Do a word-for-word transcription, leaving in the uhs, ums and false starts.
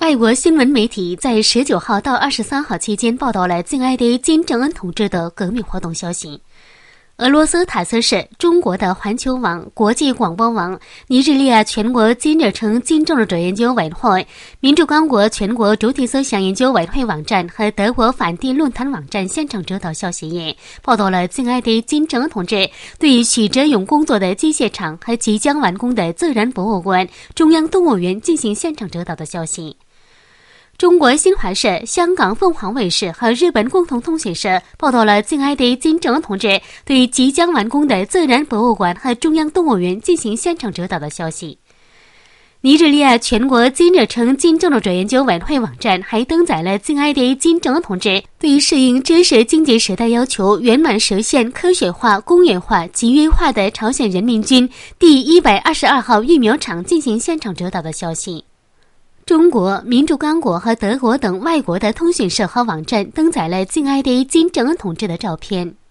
外国新闻媒体在十九号到二十三号期间报道了敬爱的金正恩同志的革命活动消息。俄罗斯塔斯社、中国的环球网、国际广播网、尼日利亚全国金日成金政治者研究委员会、民主刚果全国主体思想研究委员会网站和德国反帝论坛网站现场指导消息也报道了敬爱的金正恩同志对许哲勇工作的机械厂和即将完工的自然博物馆、中央动物园进行现场指导的消息。中国新华社、香港凤凰卫视和日本共同通讯社报道了敬爱的金正恩同志对即将完工的自然博物馆和中央动物园进行现场指导的消息。尼日利亚全国金日成金政治者研究委员会网站还登载了敬爱的金正恩同志对适应知识经济时代要求、圆满实现科学化、工业化、集约化的朝鲜人民军第一百二十二号育苗场进行现场指导的消息。中国、民主刚果和德国等外国的通讯社和网站登载了敬爱的金正恩同志的照片。